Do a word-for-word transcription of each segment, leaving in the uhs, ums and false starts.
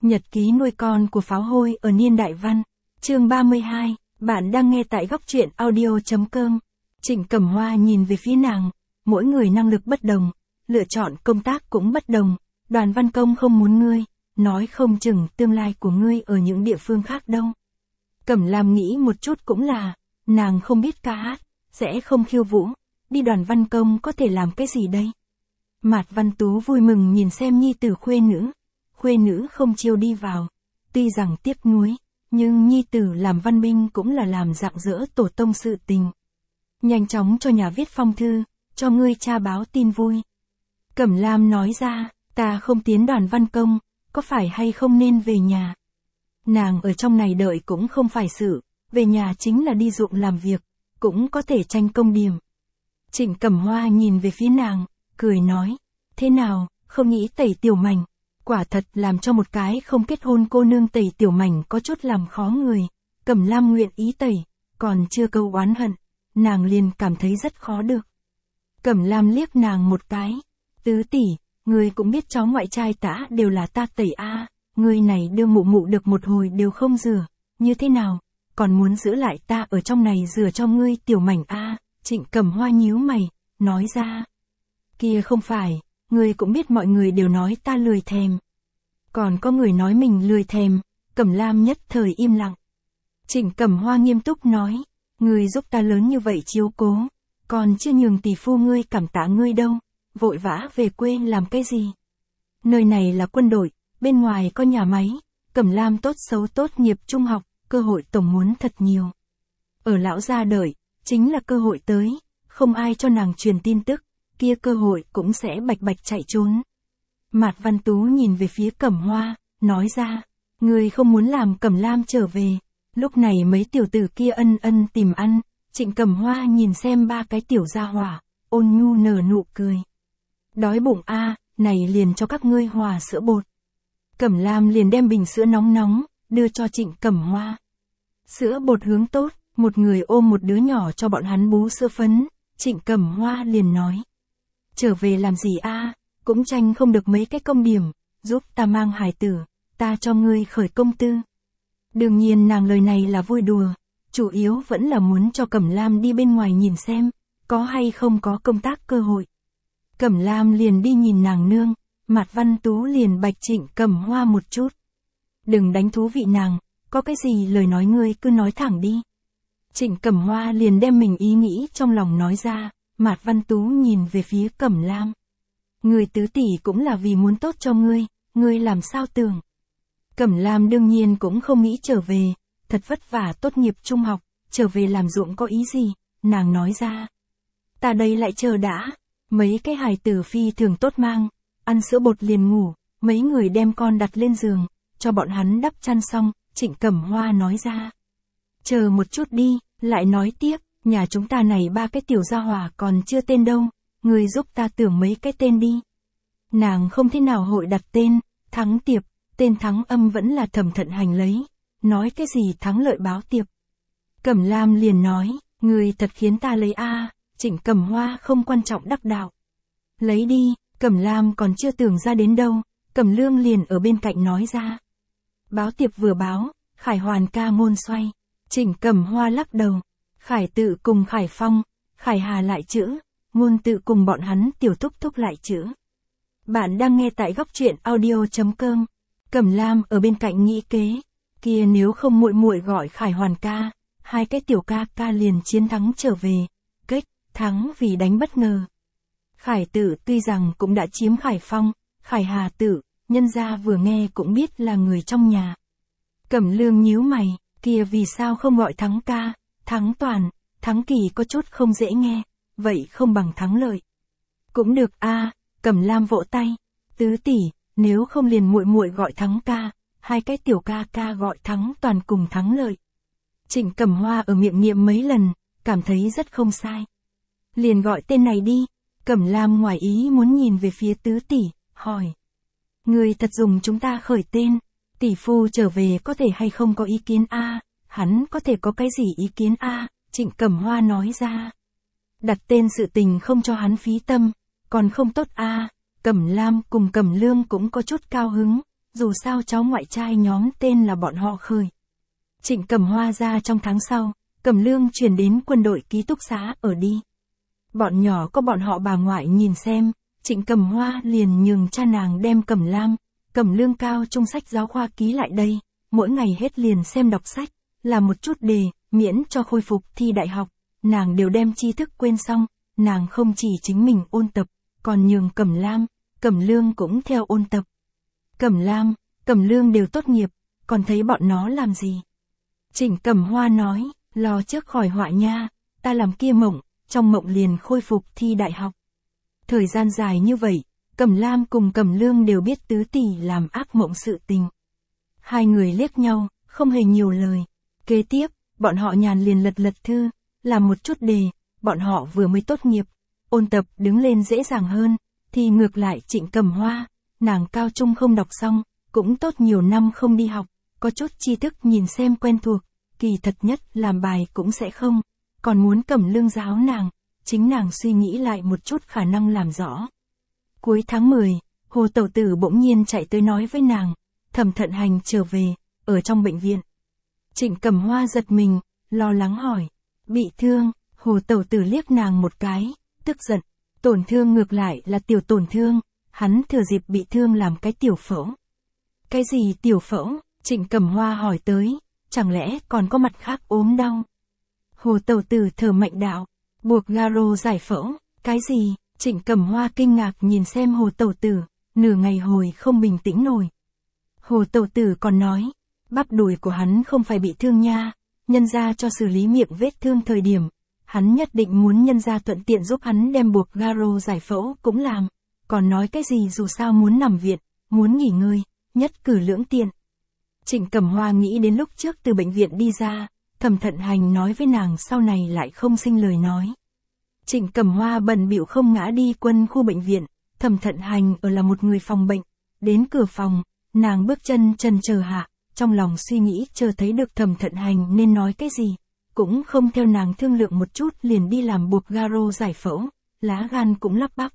Nhật ký nuôi con của pháo hôi ở niên đại văn. Chương ba mươi hai, bạn đang nghe tại góc truyện audio.com. Trịnh Cẩm Hoa nhìn về phía nàng, mỗi người năng lực bất đồng, lựa chọn công tác cũng bất đồng, Đoàn Văn Công không muốn ngươi, nói không chừng tương lai của ngươi ở những địa phương khác đâu. Cẩm Lam nghĩ một chút cũng là, nàng không biết ca hát, sẽ không khiêu vũ, đi Đoàn Văn Công có thể làm cái gì đây? Mạt Văn Tú vui mừng nhìn xem nhi tử khuê nữ, khuê nữ không chiêu đi vào, tuy rằng tiếc nuối, nhưng nhi tử làm văn binh cũng là làm rạng rỡ tổ tông sự tình. Nhanh chóng cho nhà viết phong thư, cho ngươi cha báo tin vui. Cẩm Lam nói ra, ta không tiến Đoàn Văn Công, có phải hay không nên về nhà? Nàng ở trong này đợi cũng không phải sự, về nhà chính là đi ruộng làm việc, cũng có thể tranh công điểm. Trịnh Cẩm Hoa nhìn về phía nàng, cười nói, thế nào, không nghĩ tẩy tiểu mảnh, quả thật làm cho một cái không kết hôn cô nương tẩy tiểu mảnh có chút làm khó người. Cẩm Lam nguyện ý tẩy, còn chưa câu oán hận, nàng liền cảm thấy rất khó được. Cẩm Lam liếc nàng một cái, tứ tỷ, ngươi cũng biết cháu ngoại trai tã đều là ta tẩy a, à, ngươi này đưa mụ mụ được một hồi đều không rửa, như thế nào, còn muốn giữ lại ta ở trong này rửa cho ngươi tiểu mảnh a? À? Trịnh Cẩm Hoa nhíu mày, nói ra, kia không phải, ngươi cũng biết mọi người đều nói ta lười thèm. Còn có người nói mình lười thèm, Cẩm Lam nhất thời im lặng. Trịnh Cẩm Hoa nghiêm túc nói, ngươi giúp ta lớn như vậy chiếu cố, còn chưa nhường tỷ phu ngươi cảm tạ ngươi đâu, vội vã về quê làm cái gì? Nơi này là quân đội, bên ngoài có nhà máy, Cẩm Lam tốt xấu tốt nghiệp trung học, cơ hội tổng muốn thật nhiều. Ở lão gia đợi, chính là cơ hội tới, không ai cho nàng truyền tin tức, kia cơ hội cũng sẽ bạch bạch chạy trốn. Mạt Văn Tú nhìn về phía Cẩm Hoa, nói ra, ngươi không muốn làm Cẩm Lam trở về. Lúc này mấy tiểu tử kia ân ân tìm ăn, Trịnh Cẩm Hoa nhìn xem ba cái tiểu gia hỏa, ôn nhu nở nụ cười. Đói bụng a, à, này liền cho các ngươi hòa sữa bột. Cẩm Lam liền đem bình sữa nóng nóng, đưa cho Trịnh Cẩm Hoa. Sữa bột hướng tốt, một người ôm một đứa nhỏ cho bọn hắn bú sữa phấn, Trịnh Cẩm Hoa liền nói. Trở về làm gì a, à, cũng tranh không được mấy cái công điểm, giúp ta mang hài tử, ta cho ngươi khởi công tư. Đương nhiên nàng lời này là vui đùa, chủ yếu vẫn là muốn cho Cẩm Lam đi bên ngoài nhìn xem, có hay không có công tác cơ hội. Cẩm Lam liền đi nhìn nàng nương, Mạt Văn Tú liền bạch Trịnh Cẩm Hoa một chút. Đừng đánh thú vị nàng, có cái gì lời nói ngươi cứ nói thẳng đi. Trịnh Cẩm Hoa liền đem mình ý nghĩ trong lòng nói ra, Mạt Văn Tú nhìn về phía Cẩm Lam. Người tứ tỷ cũng là vì muốn tốt cho ngươi, ngươi làm sao tưởng. Cẩm Lam đương nhiên cũng không nghĩ trở về, thật vất vả tốt nghiệp trung học, trở về làm ruộng có ý gì, nàng nói ra. Ta đây lại chờ đã, mấy cái hài tử phi thường tốt mang, ăn sữa bột liền ngủ, mấy người đem con đặt lên giường, cho bọn hắn đắp chăn xong, Trịnh Cẩm Hoa nói ra. Chờ một chút đi, lại nói tiếp, nhà chúng ta này ba cái tiểu gia hỏa còn chưa tên đâu, người giúp ta tưởng mấy cái tên đi. Nàng không thế nào hội đặt tên, Thắng Tiệp, tên Thắng Âm vẫn là Thẩm Thận Hành lấy, nói cái gì thắng lợi báo tiệp. Cẩm Lam liền nói, người thật khiến ta lấy a, à, Trịnh Cẩm Hoa không quan trọng đắc đạo. Lấy đi, Cẩm Lam còn chưa tưởng ra đến đâu, Cẩm Lương liền ở bên cạnh nói ra. Báo tiệp vừa báo, Khải Hoàn ca môn xoay, Trịnh Cẩm Hoa lắc đầu, Khải Tự cùng Khải Phong, Khải Hà lại chữ, Ngôn Tự cùng bọn hắn tiểu thúc thúc lại chữ. Bạn đang nghe tại góc truyện audio.com. Cẩm Lam ở bên cạnh nghĩ kế, kia nếu không muội muội gọi Khải Hoàn ca, hai cái tiểu ca ca liền chiến thắng trở về, kết thắng vì đánh bất ngờ. Khải Tự tuy rằng cũng đã chiếm Khải Phong, Khải Hà Tự, nhân gia vừa nghe cũng biết là người trong nhà. Cẩm Lương nhíu mày, kia vì sao không gọi Thắng ca, Thắng Toàn, Thắng Kỳ có chút không dễ nghe, vậy không bằng Thắng Lợi. Cũng được a, à, Cẩm Lam vỗ tay, tứ tỷ, nếu không liền muội muội gọi Thắng ca, hai cái tiểu ca ca gọi Thắng Toàn cùng Thắng Lợi. Trịnh Cẩm Hoa ở miệng niệm mấy lần, cảm thấy rất không sai. Liền gọi tên này đi, Cẩm Lam ngoài ý muốn nhìn về phía tứ tỷ, hỏi. Người thật dùng chúng ta khởi tên, tỷ phu trở về có thể hay không có ý kiến a, à, hắn có thể có cái gì ý kiến a, à, Trịnh Cẩm Hoa nói ra. Đặt tên sự tình không cho hắn phí tâm, còn không tốt a, à. Cẩm Lam cùng Cẩm Lương cũng có chút cao hứng, dù sao cháu ngoại trai nhóm tên là bọn họ khơi. Trịnh Cẩm Hoa ra trong tháng sau, Cẩm Lương chuyển đến quân đội ký túc xá ở đi. Bọn nhỏ có bọn họ bà ngoại nhìn xem, Trịnh Cẩm Hoa liền nhường cha nàng đem Cẩm Lam, Cẩm Lương cao trung sách giáo khoa ký lại đây, mỗi ngày hết liền xem đọc sách, làm một chút đề, miễn cho khôi phục thi đại học, nàng đều đem tri thức quên xong, nàng không chỉ chính mình ôn tập, còn nhường Cẩm Lam, Cẩm Lương cũng theo ôn tập. Cẩm Lam, Cẩm Lương đều tốt nghiệp, còn thấy bọn nó làm gì? Trịnh Cẩm Hoa nói, lo trước khỏi họa nha, ta làm kia mộng, trong mộng liền khôi phục thi đại học. Thời gian dài như vậy, Cẩm Lam cùng Cẩm Lương đều biết tứ tỷ làm ác mộng sự tình. Hai người liếc nhau, không hề nhiều lời. Kế tiếp, bọn họ nhàn liền lật lật thư, làm một chút đề, bọn họ vừa mới tốt nghiệp, ôn tập đứng lên dễ dàng hơn, thì ngược lại Trịnh Cẩm Hoa, nàng cao trung không đọc xong, cũng tốt nhiều năm không đi học, có chút tri thức nhìn xem quen thuộc, kỳ thật nhất làm bài cũng sẽ không, còn muốn Cẩm Lương giáo nàng, chính nàng suy nghĩ lại một chút khả năng làm rõ. Cuối tháng mười, Hồ Tẩu Tử bỗng nhiên chạy tới nói với nàng, Thẩm Thận Hành trở về, ở trong bệnh viện. Trịnh Cẩm Hoa giật mình, lo lắng hỏi, bị thương, Hồ Tẩu Tử liếc nàng một cái, tức giận, tổn thương ngược lại là tiểu tổn thương, hắn thừa dịp bị thương làm cái tiểu phẫu. Cái gì tiểu phẫu? Trịnh Cẩm Hoa hỏi tới, chẳng lẽ còn có mặt khác ốm đau? Hồ Tẩu Tử thở mạnh đạo, buộc garo giải phẫu, cái gì? Trịnh Cẩm Hoa kinh ngạc nhìn xem Hồ Tẩu Tử, nửa ngày hồi không bình tĩnh nổi. Hồ Tẩu Tử còn nói, bắp đùi của hắn không phải bị thương nha, nhân gia cho xử lý miệng vết thương thời điểm, hắn nhất định muốn nhân gia thuận tiện giúp hắn đem buộc garo giải phẫu cũng làm, còn nói cái gì dù sao muốn nằm viện, muốn nghỉ ngơi, nhất cử lưỡng tiện. Trịnh Cẩm Hoa nghĩ đến lúc trước từ bệnh viện đi ra, Thẩm Thận Hành nói với nàng sau này lại không sinh lời nói. Trịnh Cẩm Hoa bận bịu không ngã đi quân khu bệnh viện, Thẩm Thận Hành ở là một người phòng bệnh, đến cửa phòng, nàng bước chân trần chờ hạ, trong lòng suy nghĩ chờ thấy được Thẩm Thận Hành nên nói cái gì, cũng không theo nàng thương lượng một chút liền đi làm buộc garo giải phẫu, lá gan cũng lắp bắp.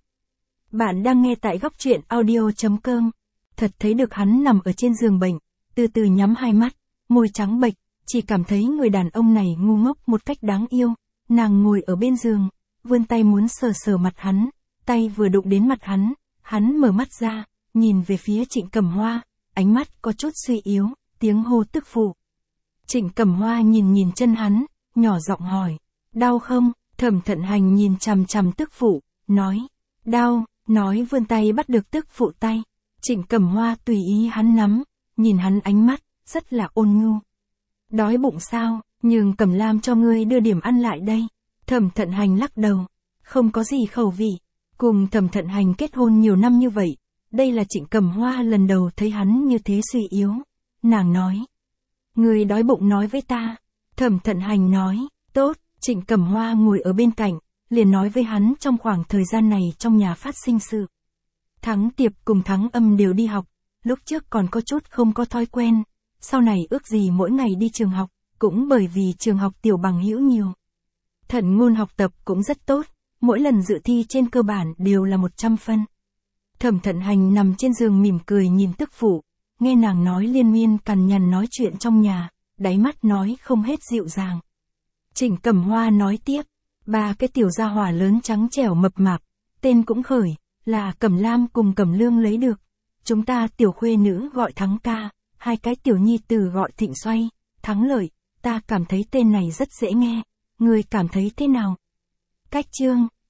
Bạn đang nghe tại góc truyện audio chấm com, thật thấy được hắn nằm ở trên giường bệnh, từ từ nhắm hai mắt, môi trắng bệch, chỉ cảm thấy người đàn ông này ngu ngốc một cách đáng yêu, nàng ngồi ở bên giường, vươn tay muốn sờ sờ mặt hắn, tay vừa đụng đến mặt hắn, hắn mở mắt ra, nhìn về phía Trịnh Cẩm Hoa, ánh mắt có chút suy yếu, tiếng hô tức phụ. Trịnh Cẩm Hoa nhìn nhìn chân hắn, nhỏ giọng hỏi, đau không? Thẩm Thận Hành nhìn chằm chằm tức phụ, nói, đau, nói vươn tay bắt được tức phụ tay. Trịnh Cẩm Hoa tùy ý hắn nắm, nhìn hắn ánh mắt, rất là ôn nhu. Đói bụng sao, nhường Cẩm Lam cho ngươi đưa điểm ăn lại đây. Thẩm Thận Hành lắc đầu, không có gì khẩu vị, cùng Thẩm Thận Hành kết hôn nhiều năm như vậy, đây là Trịnh Cẩm Hoa lần đầu thấy hắn như thế suy yếu. Nàng nói, ngươi đói bụng nói với ta. Thẩm Thận Hành nói, tốt. Trịnh Cẩm Hoa ngồi ở bên cạnh, liền nói với hắn trong khoảng thời gian này trong nhà phát sinh sự. Thắng Tiệp cùng Thắng Âm đều đi học, lúc trước còn có chút không có thói quen, sau này ước gì mỗi ngày đi trường học, cũng bởi vì trường học tiểu bằng hữu nhiều. Thận Ngôn học tập cũng rất tốt, mỗi lần dự thi trên cơ bản đều là một trăm phân. Thẩm Thận Hành nằm trên giường mỉm cười nhìn tức phụ, nghe nàng nói liên miên cằn nhằn nói chuyện trong nhà, đáy mắt nói không hết dịu dàng. Trịnh Cẩm Hoa nói tiếp, ba cái tiểu gia hỏa lớn trắng trẻo mập mạp, tên cũng khởi, là Cẩm Lam cùng Cẩm Lương lấy được. Chúng ta tiểu khuê nữ gọi Thắng ca, hai cái tiểu nhi tử gọi Thịnh Xoay, Thắng Lợi, ta cảm thấy tên này rất dễ nghe, ngươi cảm thấy thế nào? Cách chương